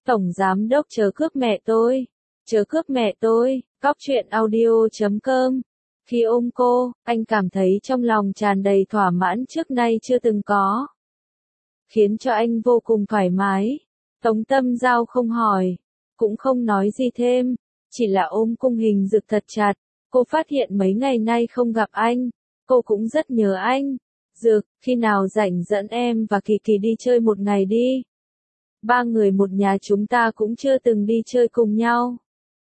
Tổng giám đốc chớ cướp mẹ tôi. Chớ cướp mẹ tôi. Cóc truyện audio.com. Khi ôm cô, anh cảm thấy trong lòng tràn đầy thỏa mãn trước nay chưa từng có. Khiến cho anh vô cùng thoải mái. Tống Tâm Giao không hỏi, cũng không nói gì thêm, chỉ là ôm Cung Hình Dực thật chặt. Cô phát hiện mấy ngày nay không gặp anh, cô cũng rất nhớ anh. Dực, khi nào rảnh dẫn em và Kỳ Kỳ đi chơi một ngày đi. Ba người một nhà chúng ta cũng chưa từng đi chơi cùng nhau.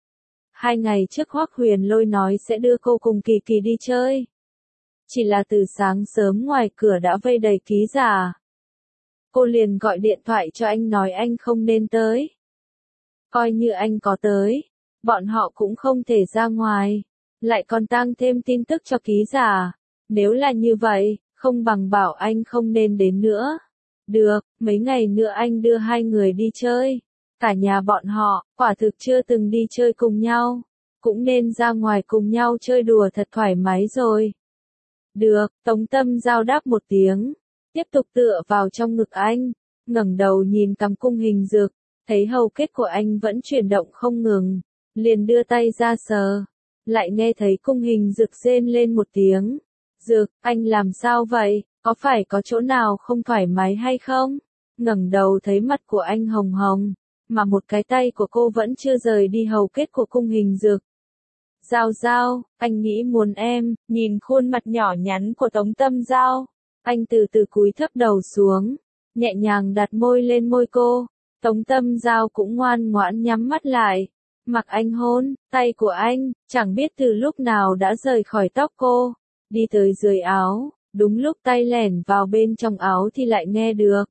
2 ngày trước Hoắc Huyền Lôi nói sẽ đưa cô cùng Kỳ Kỳ đi chơi. Chỉ là từ sáng sớm ngoài cửa đã vây đầy ký giả. Cô liền gọi điện thoại cho anh nói anh không nên tới. Coi như anh có tới, bọn họ cũng không thể ra ngoài, lại còn tăng thêm tin tức cho ký giả. Nếu là như vậy, không bằng bảo anh không nên đến nữa. Được, mấy ngày nữa anh đưa 2 người đi chơi. Cả nhà bọn họ, quả thực chưa từng đi chơi cùng nhau. Cũng nên ra ngoài cùng nhau chơi đùa thật thoải mái rồi. Được, Tống Tâm Giao đáp một tiếng. Tiếp tục tựa vào trong ngực anh. Ngẩng đầu nhìn cằm Cung Hình Dực. Thấy hầu kết của anh vẫn chuyển động không ngừng. Liền đưa tay ra sờ. Lại nghe thấy Cung Hình Dực rên lên một tiếng. Dực, anh làm sao vậy? Có phải có chỗ nào không thoải mái hay không? Ngẩng đầu thấy mặt của anh hồng hồng, mà một cái tay của cô vẫn chưa rời đi hầu kết của Cung Hình Dực. Giao Giao, anh nghĩ muốn em. Nhìn khuôn mặt nhỏ nhắn của Tống Tâm Giao, anh từ từ cúi thấp đầu xuống, nhẹ nhàng đặt môi lên môi cô. Tống Tâm Giao cũng ngoan ngoãn nhắm mắt lại, mặc anh hôn. Tay của anh, chẳng biết từ lúc nào đã rời khỏi tóc cô, đi tới dưới áo. Đúng lúc tay lẻn vào bên trong áo thì lại nghe được.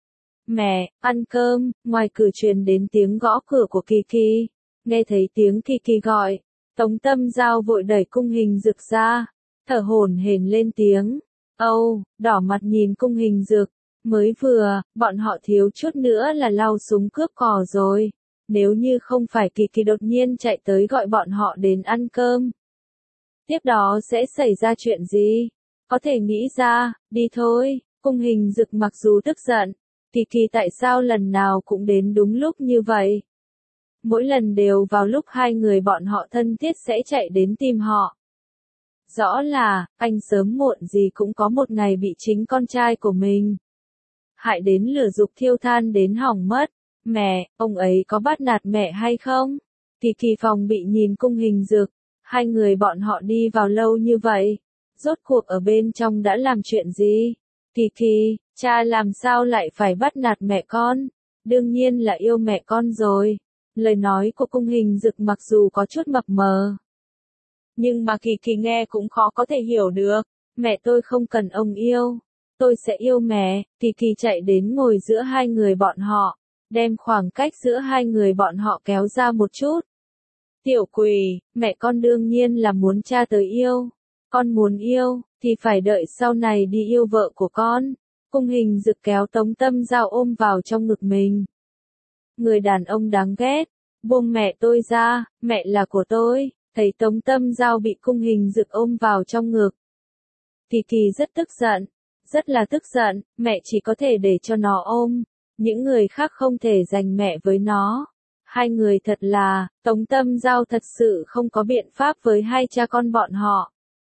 Mẹ, ăn cơm. Ngoài cửa truyền đến tiếng gõ cửa của Kỳ Kỳ. Nghe thấy tiếng Kỳ Kỳ gọi, Tống Tâm Giao vội đẩy Cung Hình Dực ra, thở hổn hển lên tiếng. Âu, đỏ mặt nhìn Cung Hình Dực. Mới vừa, bọn họ thiếu chút nữa là lao súng cướp cò rồi. Nếu như không phải Kỳ Kỳ đột nhiên chạy tới gọi bọn họ đến ăn cơm, tiếp đó sẽ xảy ra chuyện gì? Có thể nghĩ ra, đi thôi. Cung Hình Dực mặc dù tức giận, Kỳ Kỳ tại sao lần nào cũng đến đúng lúc như vậy? Mỗi lần đều vào lúc 2 người bọn họ thân thiết sẽ chạy đến tìm họ. Rõ là, anh sớm muộn gì cũng có một ngày bị chính con trai của mình hại đến lửa dục thiêu than đến hỏng mất. Mẹ, ông ấy có bắt nạt mẹ hay không? Kỳ Kỳ phòng bị nhìn Cung Hình Dực. 2 người bọn họ đi vào lâu như vậy, rốt cuộc ở bên trong đã làm chuyện gì? Kỳ Kỳ, cha làm sao lại phải bắt nạt mẹ con? Đương nhiên là yêu mẹ con rồi. Lời nói của Cung Hình Dực mặc dù có chút mập mờ, nhưng mà Kỳ Kỳ nghe cũng khó có thể hiểu được. Mẹ tôi không cần ông yêu, tôi sẽ yêu mẹ. Kỳ Kỳ chạy đến ngồi giữa 2 người bọn họ, đem khoảng cách giữa 2 người bọn họ kéo ra một chút. Tiểu quỷ, mẹ con đương nhiên là muốn cha tới yêu. Con muốn yêu, thì phải đợi sau này đi yêu vợ của con. Cung Hình Dực kéo Tống Tâm Giao ôm vào trong ngực mình. Người đàn ông đáng ghét, buông mẹ tôi ra, mẹ là của tôi. Thấy Tống Tâm Giao bị Cung Hình Dực ôm vào trong ngực, Kỳ Kỳ rất tức giận, rất là tức giận. Mẹ chỉ có thể để cho nó ôm, những người khác không thể giành mẹ với nó. 2 người thật là, Tống Tâm Giao thật sự không có biện pháp với 2 cha con bọn họ.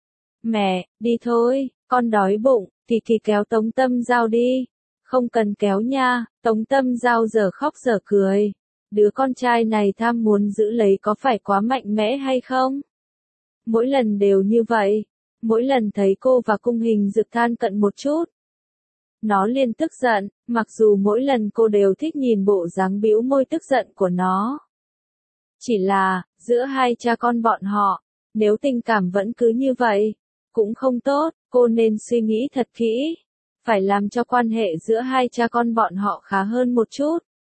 Mẹ, đi thôi, con đói bụng. Kỳ Kỳ kéo Tống Tâm Giao đi. Không cần kéo nha. Tống Tâm Giao giờ khóc giờ cười. Đứa con trai này tham muốn giữ lấy có phải quá mạnh mẽ hay không? Mỗi lần đều như vậy. Mỗi lần thấy cô và Cung Hình Dực than cận một chút, nó liền tức giận, mặc dù mỗi lần cô đều thích nhìn bộ dáng bĩu môi tức giận của nó. Chỉ là, giữa 2 cha con bọn họ, nếu tình cảm vẫn cứ như vậy, cũng không tốt. Cô nên suy nghĩ thật kỹ, phải làm cho quan hệ giữa 2 cha con bọn họ khá hơn một chút.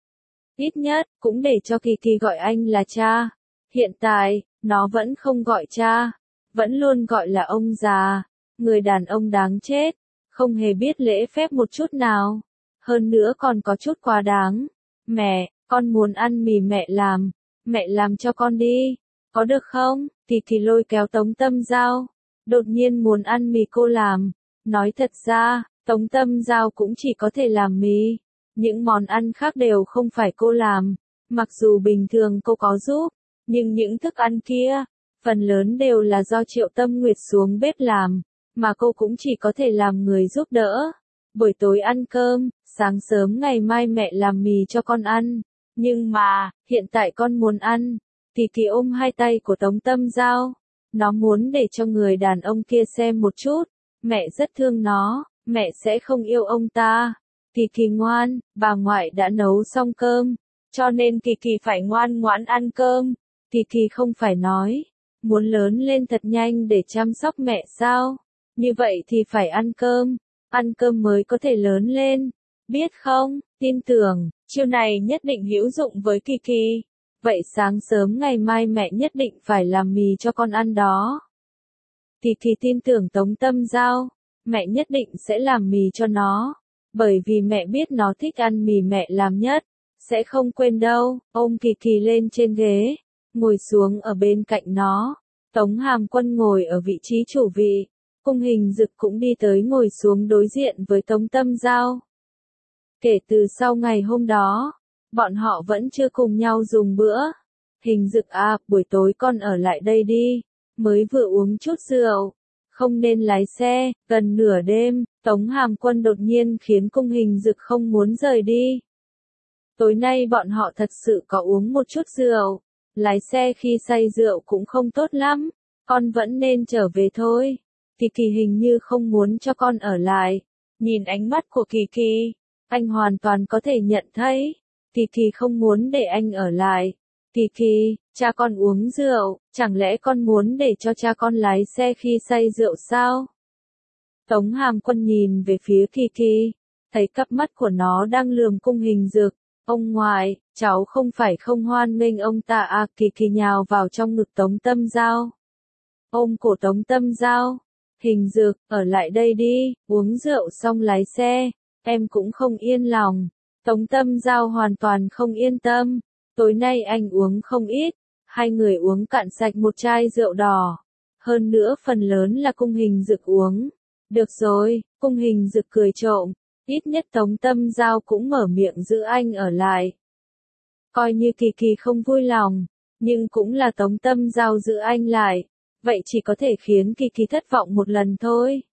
Ít nhất, cũng để cho Kỳ Kỳ gọi anh là cha. Hiện tại, nó vẫn không gọi cha, vẫn luôn gọi là ông già. Người đàn ông đáng chết, không hề biết lễ phép một chút nào. Hơn nữa còn có chút quá đáng. Mẹ, con muốn ăn mì mẹ làm cho con đi, có được không? Kỳ Kỳ lôi kéo Tống Tâm Giao, đột nhiên muốn ăn mì cô làm. Nói thật ra, Tống Tâm Giao cũng chỉ có thể làm mì, những món ăn khác đều không phải cô làm. Mặc dù bình thường cô có giúp, nhưng những thức ăn kia, phần lớn đều là do Triệu Tâm Nguyệt xuống bếp làm, mà cô cũng chỉ có thể làm người giúp đỡ. Buổi tối ăn cơm, sáng sớm ngày mai mẹ làm mì cho con ăn. Nhưng mà, hiện tại con muốn ăn. Kỳ Kỳ ôm hai tay của Tống Tâm Giao. Nó muốn để cho người đàn ông kia xem một chút. Mẹ rất thương nó, mẹ sẽ không yêu ông ta. Kỳ Kỳ ngoan, bà ngoại đã nấu xong cơm. Cho nên Kỳ Kỳ phải ngoan ngoãn ăn cơm. Kỳ Kỳ không phải nói, muốn lớn lên thật nhanh để chăm sóc mẹ sao? Như vậy thì phải ăn cơm mới có thể lớn lên. Biết không, tin tưởng, chiêu này nhất định hữu dụng với Kỳ Kỳ. Vậy sáng sớm ngày mai mẹ nhất định phải làm mì cho con ăn đó. Kỳ Kỳ tin tưởng Tống Tâm Giao, mẹ nhất định sẽ làm mì cho nó. Bởi vì mẹ biết nó thích ăn mì mẹ làm nhất, sẽ không quên đâu. Ôm Kỳ Kỳ lên trên ghế, ngồi xuống ở bên cạnh nó. Tống Hàm Quân ngồi ở vị trí chủ vị, Cung Hình Dực cũng đi tới ngồi xuống đối diện với Tống Tâm Giao. Kể từ sau ngày hôm đó, bọn họ vẫn chưa cùng nhau dùng bữa. Hình Dực à, buổi tối con ở lại đây đi, mới vừa uống chút rượu, không nên lái xe. Gần nửa đêm, Tống Hàm Quân đột nhiên khiến Cung Hình Dực không muốn rời đi. Tối nay bọn họ thật sự có uống một chút rượu, lái xe khi say rượu cũng không tốt lắm, con vẫn nên trở về thôi. Kỳ Kỳ hình như không muốn cho con ở lại. Nhìn ánh mắt của Kỳ Kỳ, anh hoàn toàn có thể nhận thấy, Kỳ Kỳ không muốn để anh ở lại. Kỳ Kỳ, cha con uống rượu, chẳng lẽ con muốn để cho cha con lái xe khi say rượu sao? Tống Hàm Quân nhìn về phía Kỳ Kỳ, thấy cặp mắt của nó đang lườm Cung Hình Dực. Ông ngoại, cháu không phải không hoan nghênh ông ta à? Kỳ Kỳ nhào vào trong ngực Tống Tâm Giao. Ôm cổ Tống Tâm Giao. Hình Dực, ở lại đây đi, uống rượu xong lái xe, em cũng không yên lòng. Tống Tâm Giao hoàn toàn không yên tâm. Tối nay anh uống không ít, hai người uống cạn sạch một chai rượu đỏ. Hơn nữa phần lớn là Cung Hình Dực uống. Được rồi, Cung Hình Dực cười trộm. Ít nhất Tống Tâm Giao cũng mở miệng giữ anh ở lại. Coi như Kỳ Kỳ không vui lòng, nhưng cũng là Tống Tâm Giao giữ anh lại. Vậy chỉ có thể khiến Kỳ Kỳ thất vọng một lần thôi.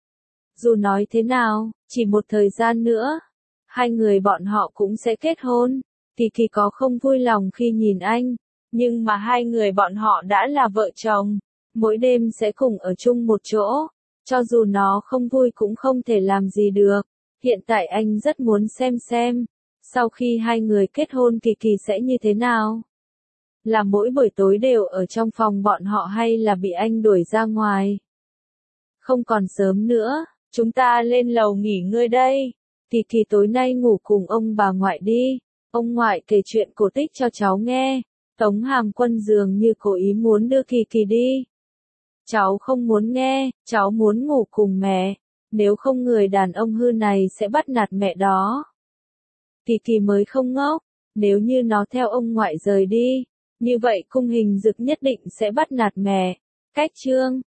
Dù nói thế nào, chỉ một thời gian nữa, hai người bọn họ cũng sẽ kết hôn. Kỳ Kỳ có không vui lòng khi nhìn anh, nhưng mà hai người bọn họ đã là vợ chồng, mỗi đêm sẽ cùng ở chung một chỗ. Cho dù nó không vui cũng không thể làm gì được. Hiện tại anh rất muốn xem, sau khi hai người kết hôn Kỳ Kỳ sẽ như thế nào? Là mỗi buổi tối đều ở trong phòng bọn họ hay là bị anh đuổi ra ngoài? Không còn sớm nữa, chúng ta lên lầu nghỉ ngơi đây. Kỳ Kỳ tối nay ngủ cùng ông bà ngoại đi. Ông ngoại kể chuyện cổ tích cho cháu nghe. Tống Hàm Quân dường như cố ý muốn đưa Kỳ Kỳ đi. Cháu không muốn nghe, cháu muốn ngủ cùng mẹ. Nếu không người đàn ông hư này sẽ bắt nạt mẹ đó. Kỳ Kỳ mới không ngốc, nếu như nó theo ông ngoại rời đi, như vậy Cung Hình Dực nhất định sẽ bắt nạt mẹ. Cách chương